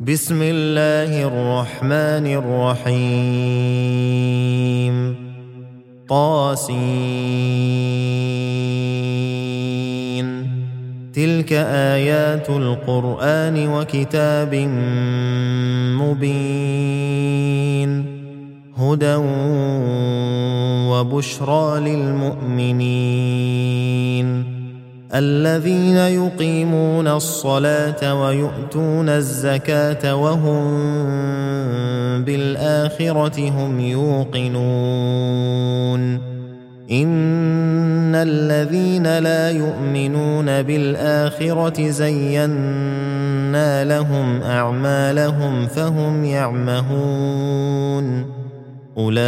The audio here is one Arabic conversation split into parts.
بسم الله الرحمن الرحيم طاسين تلك آيات القرآن وكتاب مبين هدى وبشرى للمؤمنين الذين يقيمون الصلاة ويؤتون الزكاة وهم بالآخرة هم يوقنون إن الذين لا يؤمنون بالآخرة زينا لهم أعمالهم فهم يعمهون أولئك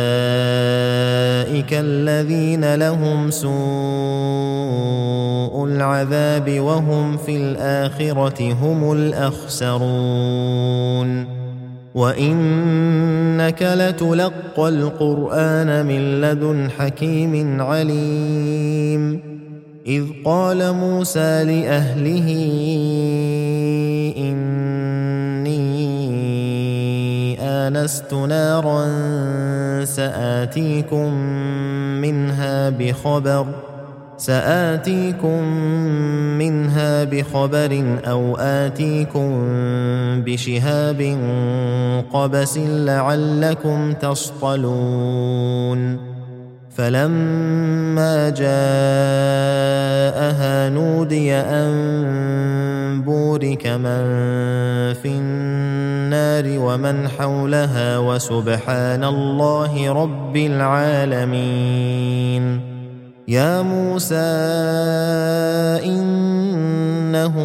الذين لهم سوء العذاب وهم في الآخرة هم الأخسرون وإنك لتلقى القرآن من لدن حكيم عليم إذ قال موسى لأهله إني آنست نارا سآتيكم منها بخبر أو آتيكم بشهاب قبس لعلكم تصطلون فلما جاءها نودي أن بورك من في النار ومن حولها وسبحان الله رب العالمين يا موسى إنه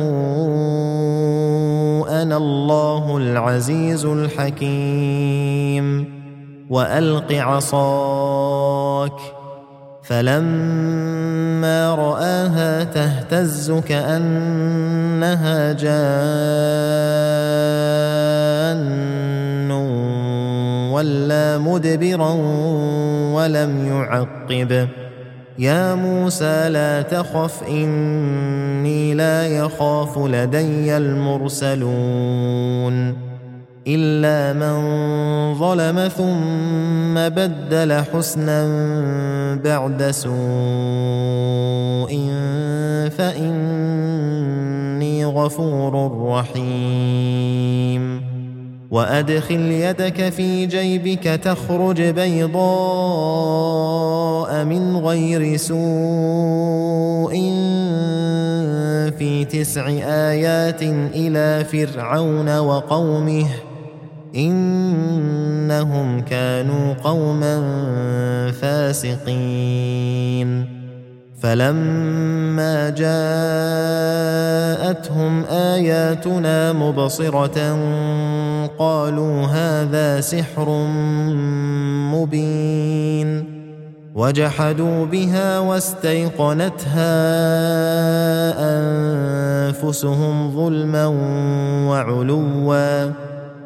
أنا الله العزيز الحكيم وألق عصاك فلما رآها تهتز كأنها جان ولا مدبرا ولم يعقب يا موسى لا تخف إني لا يخاف لدي المرسلون إلا من ظلم ثم بدل حسنا بعد سوء فإني غفور رحيم وأدخل يدك في جيبك تخرج بيضاء من غير سوء في 9 آيات إلى فرعون وقومه إنهم كانوا قوما فاسقين فلما جاءتهم آياتنا مبصرة قالوا هذا سحر مبين وجحدوا بها واستيقنتها أنفسهم ظلما وعلوا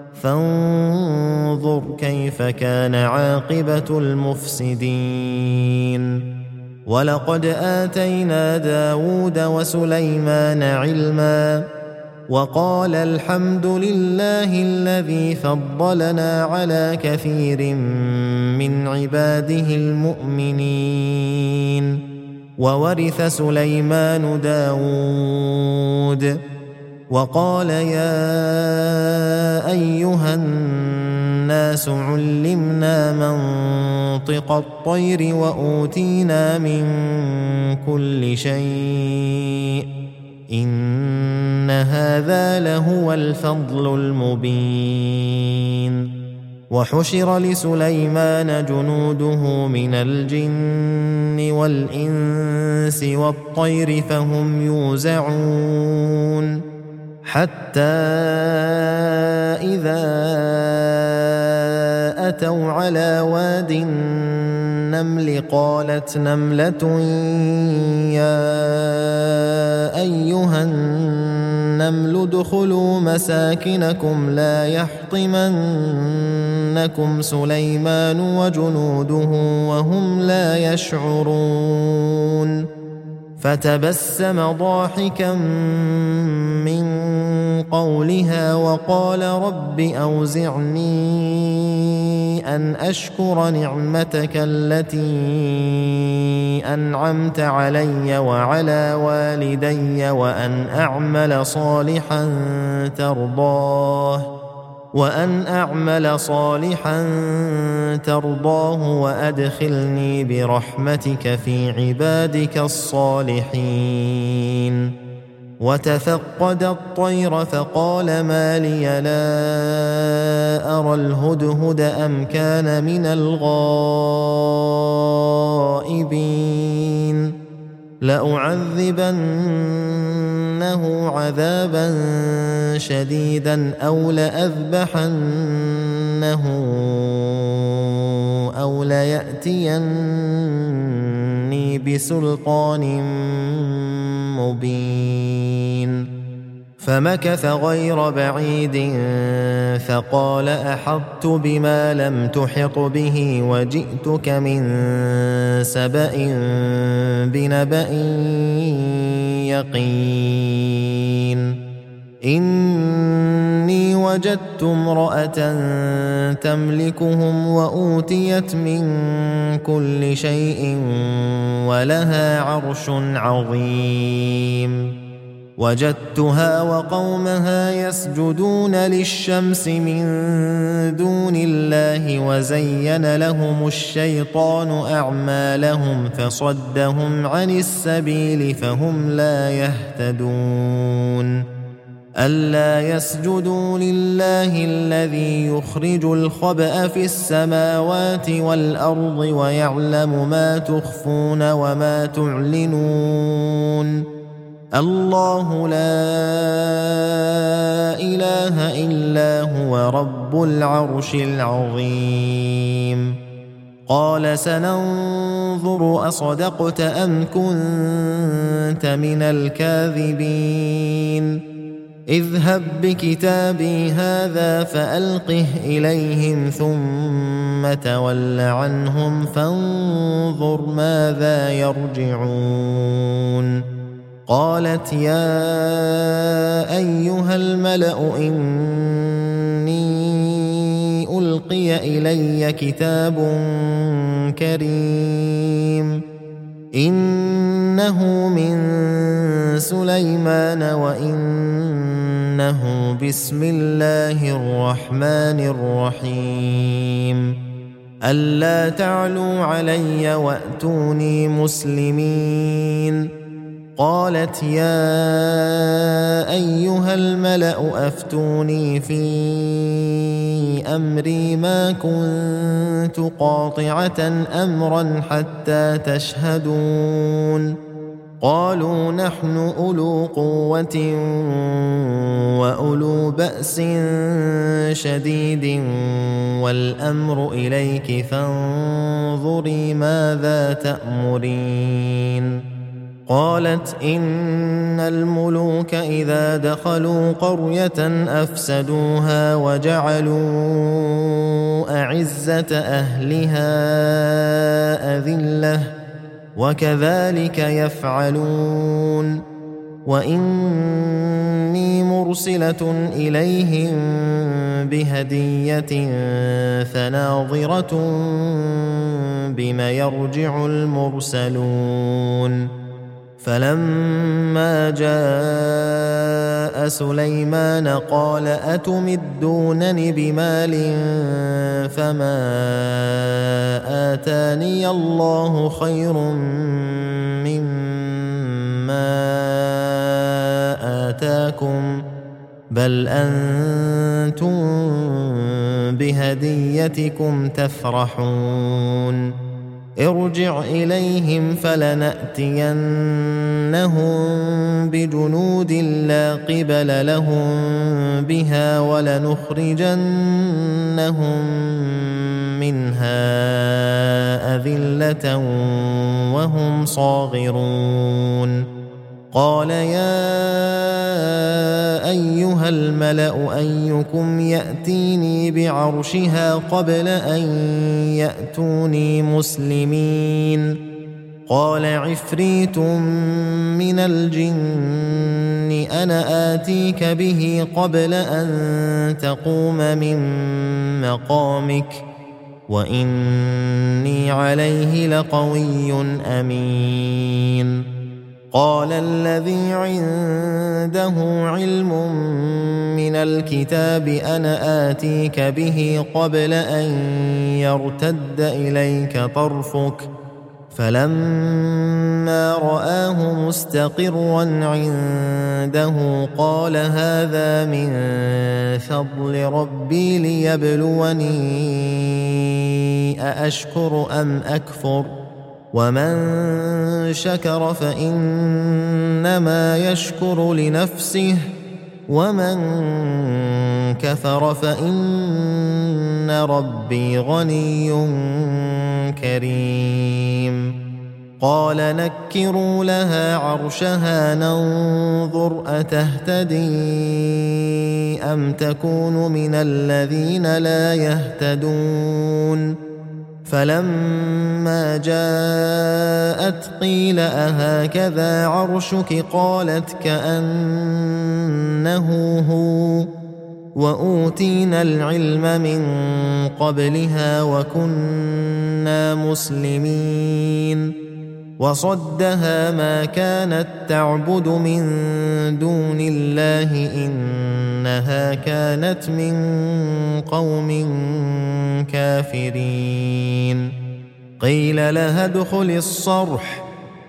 فانظر كيف كان عاقبة المفسدين ولقد آتينا داود وسليمان علما وقال الحمد لله الذي فضلنا على كثير من عباده المؤمنين وورث سليمان داود وقال يا أيها الناس علمنا منطق الطير وأوتينا من كل شيء إن هذا لهو الفضل المبين وحشر لسليمان جنوده من الجن والإنس والطير فهم يوزعون حتى إذا أتوا على واد النمل قالت نملة يا أيها النمل ادخلوا مساكنكم لا يحطمنكم سليمان وجنوده وهم لا يشعرون فتبسم ضاحكا من قولها وقال رب أوزعني أن أشكر نعمتك التي أنعمت علي وعلى والدي وأن أعمل صالحا ترضاه وأدخلني برحمتك في عبادك الصالحين. وتفقد الطير فقال ما لي لا أرى الهدهد أم كان من الغائبين لأعذبنه عذابا شديدا أو لأذبحنه أو ليأتيني بسلطان مبين. فمكث غير بعيد فقال أحطت بما لم تحط به وجئتك من سبأ بنبأ يقين. إني وجدت امرأة تملكهم وأوتيت من كل شيء ولها عرش عظيم. وجدتها وقومها يسجدون للشمس من دون الله وزين لهم الشيطان أعمالهم فصدهم عن السبيل فهم لا يهتدون. ألا يسجدوا لله الذي يخرج الخبأ في السماوات والأرض ويعلم ما تخفون وما تعلنون. الله لا إله إلا هو رب العرش العظيم. قال سننظر أصدقت أم كنت من الكاذبين. اذهب بكتابي هذا فألقه إليهم ثم تول عنهم فانظر ماذا يرجعون. قالت يا أيها الملأ إني ألقي إلي كتاب كريم إنه من سليمان وإنه بسم الله الرحمن الرحيم. ألا تعلوا علي وأتوني مسلمين. قالت يا أيها الملأ أفتوني في أمري ما كنت قاطعة أمرا حتى تشهدون. قالوا نحن أولو قوة وأولو بأس شديد والأمر إليك فانظري ماذا تأمرين. قالت إن الملوك إذا دخلوا قرية أفسدوها وجعلوا أعزة أهلها أذلة وكذلك يفعلون. وإني مرسلة إليهم بهدية فناظرة بما يرجع المرسلون. فلما جاء سليمان قال أتمدونني بمال فما آتاني الله خير مما آتاكم بل أنتم بهديتكم تفرحون. ارجع إليهم فلنأتينهم بجنود لا قبل لهم بها ولنخرجنهم منها أذلة وهم صاغرون. قال يا أيها الملأ أيكم يأتيني بعرشها قبل أن يأتوني مسلمين. قال عفريت من الجن أنا آتيك به قبل أن تقوم من مقامك وإني عليه لقوي أمين. قال الذي عنده علم من الكتاب أنا آتيك به قبل أن يرتد إليك طرفك فلما رآه مستقرا عنده قال هذا من فضل ربي ليبلوني أأشكر أم أكفر ومن شكر فإنما يشكر لنفسه ومن كفر فإن ربي غني كريم. قال نكروا لها عرشها ننظر أتهتدي أم تكون من الذين لا يهتدون. فلما جاءت قيل أهكذا عرشك قالت كأنه هو وأوتينا العلم من قبلها وكنا مسلمين. وصدها ما كانت تعبد من دون الله إنها كانت من قوم كافرين. قيل لها ادخل الصرح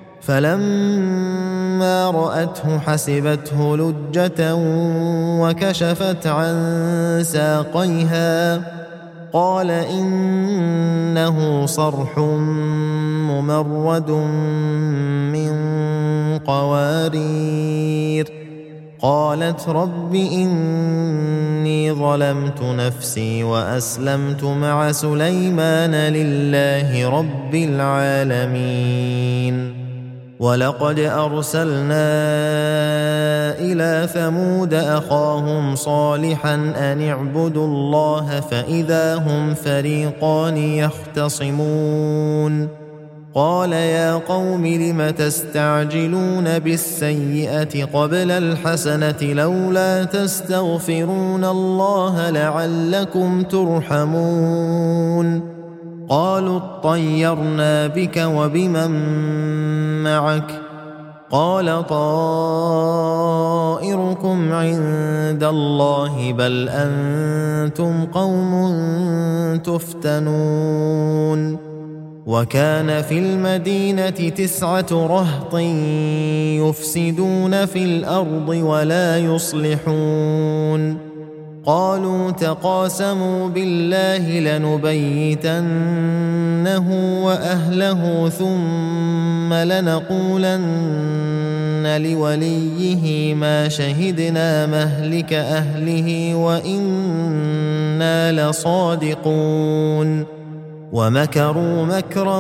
فلما رأته حسبته لجة وكشفت عن ساقيها قال إنه صرح ممرد من قوارير. قالت رب إني ظلمت نفسي وأسلمت مع سليمان لله رب العالمين. ولقد أرسلنا إلى ثمود أخاهم صالحا أن اعبدوا الله فإذا هم فريقان يختصمون. قال يا قوم لم تستعجلون بالسيئة قبل الحسنة لولا تستغفرون الله لعلكم ترحمون. قالوا اطيرنا بك وبمن معك قال طائركم عند الله بل أنتم قوم تفتنون. وكان في المدينة 9 رهط يفسدون في الأرض ولا يصلحون. قالوا تقاسموا بالله لنبيتنه وأهله ثم لنقولن لوليه ما شهدنا مهلك أهله وإنا لصادقون. ومكروا مكرا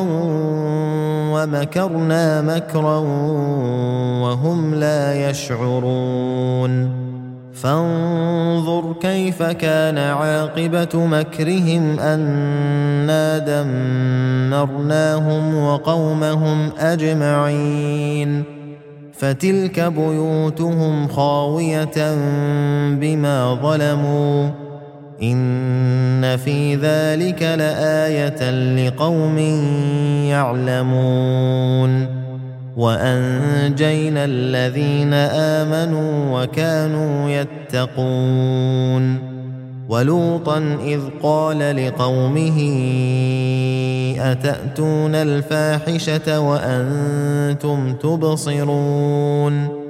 ومكرنا مكرا وهم لا يشعرون. فانظر كيف كان عاقبة مكرهم أنا دمرناهم وقومهم أجمعين. فتلك بيوتهم خاوية بما ظلموا إن في ذلك لآية لقوم يعلمون. وأنجينا الذين آمنوا وكانوا يتقون. ولوطا إذ قال لقومه أتأتون الفاحشة وأنتم تبصرون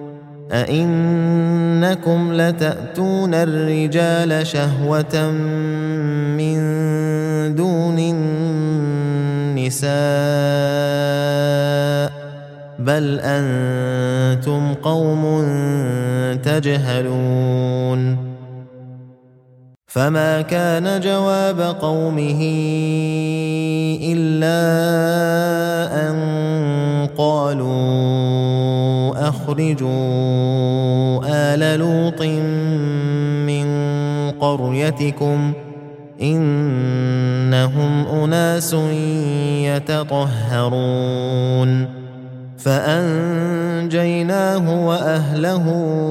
أئنكم لتأتون الرجال شهوة من دون النساء بل أنتم قوم تجهلون. فما كان جواب قومه إلا أن قالوا أخرجوا آل لوط من قريتكم إنهم أناس يتطهرون. فأنجيناه وأهله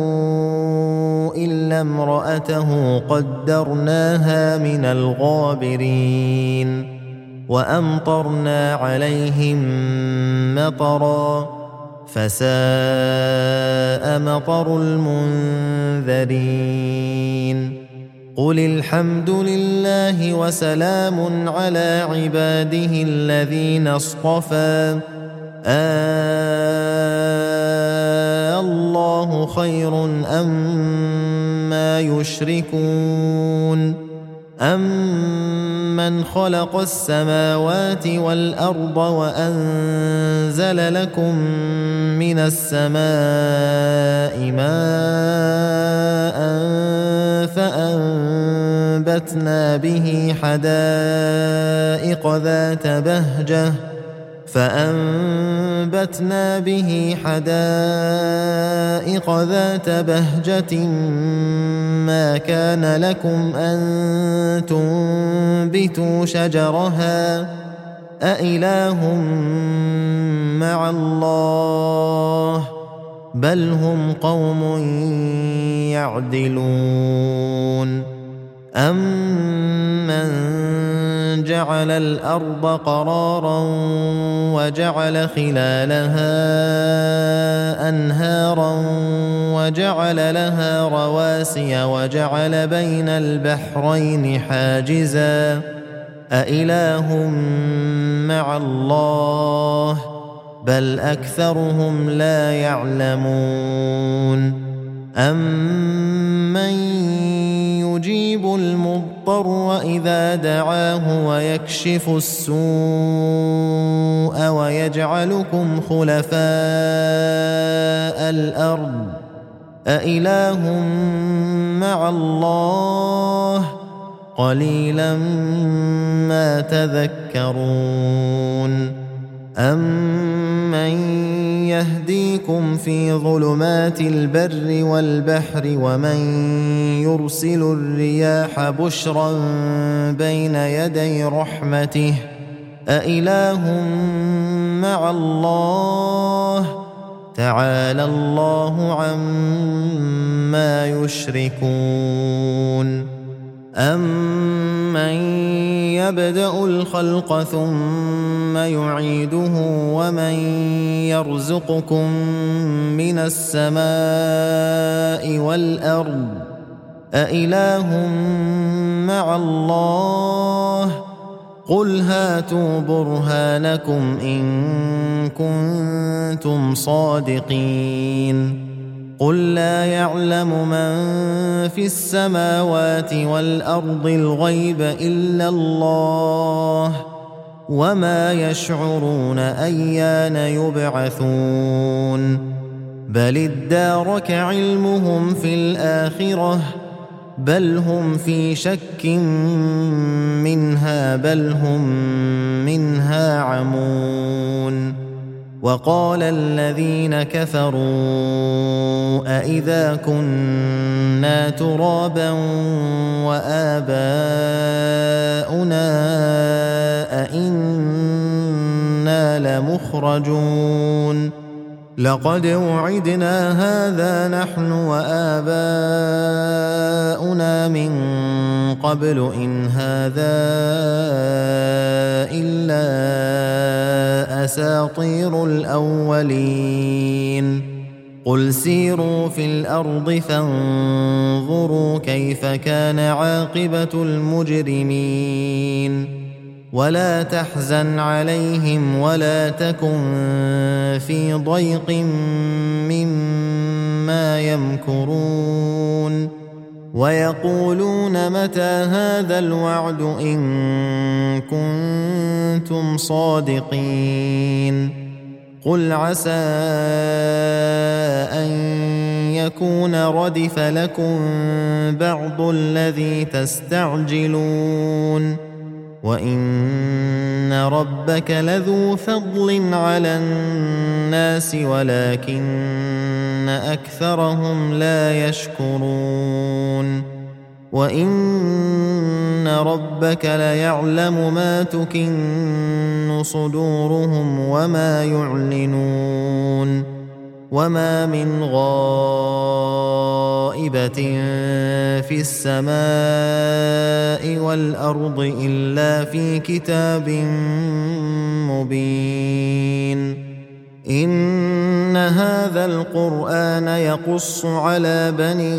إلا امرأته قدرناها من الغابرين وأمطرنا عليهم مطرا فساء مطر المنذرين قل الحمد لله وسلام على عباده الذين اصطفى الله خير أما يشركون أمن خلق السماوات والأرض وأنزل لكم من السماء ماء فأنبتنا به حدائق ذات بهجة ما كان لكم أن تنبتوا شجرها أإله مع الله بل هم قوم يعدلون أمن جعل الأرض قرارا وجعل خلالها أنهارا وجعل لها رواسي وجعل بين البحرين حاجزا أإله مع الله بل أكثرهم لا يعلمون أمن يجيب المضطر إذا دعاه ويكشف السوء ويجعلكم خلفاء الأرض أإله مع الله قليلا ما تذكرون أمن يهديكم في ظلمات البر والبحر ومن يرسل الرياح بشرا بين يدي رحمته أإله مع الله تعالى الله عما يشركون أمن يبدأ الخلق ثم يعيده ومن يرزقكم من السماء والأرض أإله مع الله قل هاتوا برهانكم إن كنتم صادقين قل لا يعلم من في السماوات والأرض الغيب إلا الله وما يشعرون أيان يبعثون بل ادارك علمهم في الآخرة بل هم في شك منها بل هم منها عمون وقال الذين كفروا أإذا كنا ترابا وآباؤنا أإنا لمخرجون لقد وعدنا هذا نحن وآباؤنا من قبل إن هذا إلا أساطير الأولين قل سيروا في الأرض فانظروا كيف كان عاقبة المجرمين ولا تحزن عليهم ولا تكن في ضيق مما يمكرون ويقولون متى هذا الوعد إن كنتم صادقين قل عسى أن يكون ردف لكم بعض الذي تستعجلون وإن ربك لذو فضل على الناس ولكن أكثرهم لا يشكرون وإن ربك ليعلم ما تكن صدورهم وما يعلنون وما من غائبة في السماء والأرض إلا في كتاب مبين إن هذا القرآن يقص على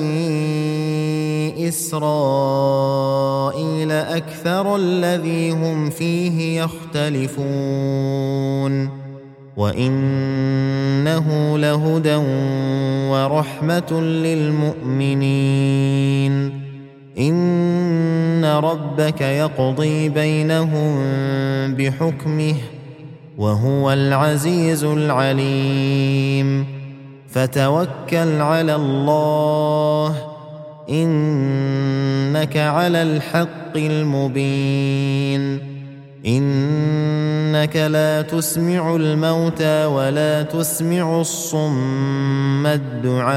بني إسرائيل أكثر الذي هم فيه يختلفون وإنه لهدى ورحمة للمؤمنين إن ربك يقضي بينهم بحكمه وهو العزيز العليم فتوكل على الله إنك على الحق المبين إنك لا تسمع الموتى ولا تسمع الصم الدعاء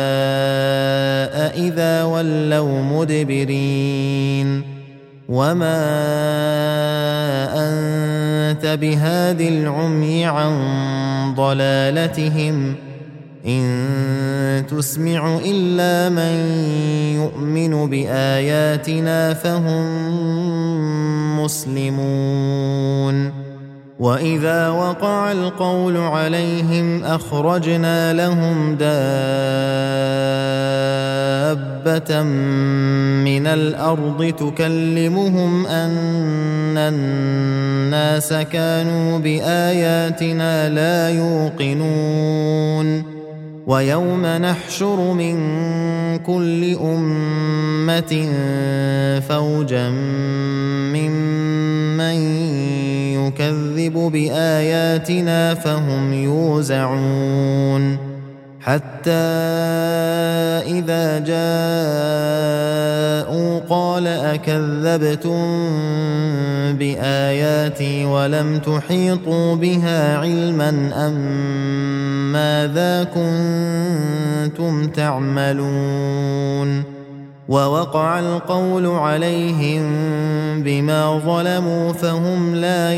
إذا ولوا مدبرين وما أنت بهاد العمي عن ضلالتهم إن تسمع إلا من يؤمن بآياتنا فهم مسلمون وإذا وقع القول عليهم أخرجنا لهم دابة من الأرض تكلمهم أن الناس كانوا بآياتنا لا يوقنون ويوم نحشر من كل أمة فوجا ممن يكذب بآياتنا فهم يوزعون حتى إذا جاءوا قال أكذبتم بآياتي ولم تحيطوا بها علما أم ماذا كنتم تعملون ووقع القول عليهم بما ظلموا فهم لا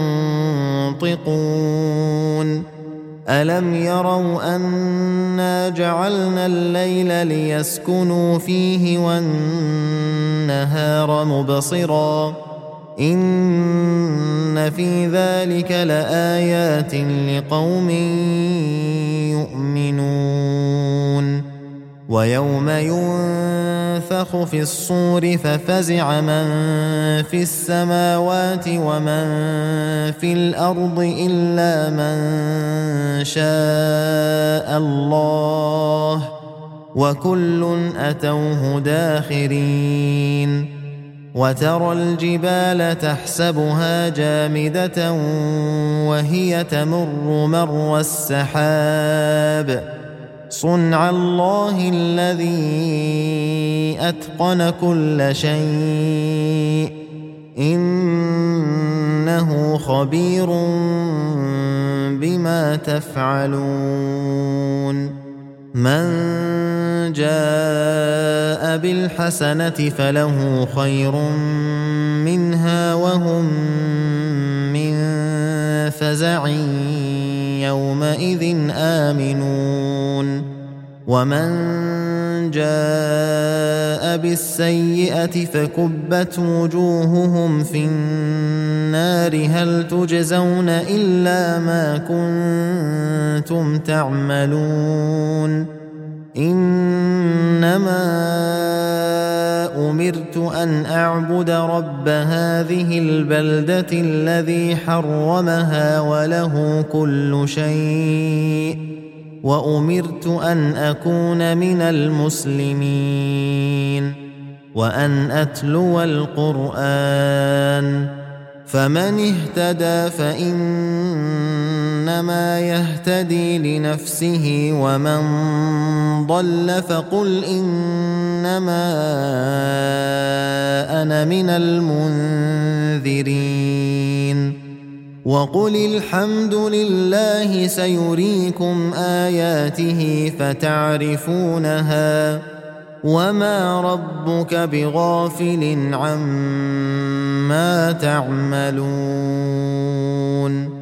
ينطقون ألم يروا أنا جعلنا الليل ليسكنوا فيه والنهار مبصرا إن في ذلك لآيات لقوم يؤمنون ويوم ينفخ في الصور ففزع من في السماوات ومن في الأرض إلا من شاء الله وكل أتوه داخرين وترى الجبال تحسبها جامدة وهي تمر مر السحاب صنع الله الذي أتقن كل شيء إنه خبير بما تفعلون من جاء بالحسنة فله خير منها وهم من فزع يومئذ آمنون ومن جاء بالسيئة فكبت وجوههم في النار هل تجزون إلا ما كنتم تعملون إنما أمرت أن أعبد رب هذه البلدة الذي حرمها وله كل شيء وأمرت أن أكون من المسلمين وأن أتلو القرآن فمن اهتدى فإنما يهتدي لنفسه ومن ضل فقل إنما أنا من المنذرين وقل الحمد لله سيريكم آياته فتعرفونها وما ربك بغافل عما تعملون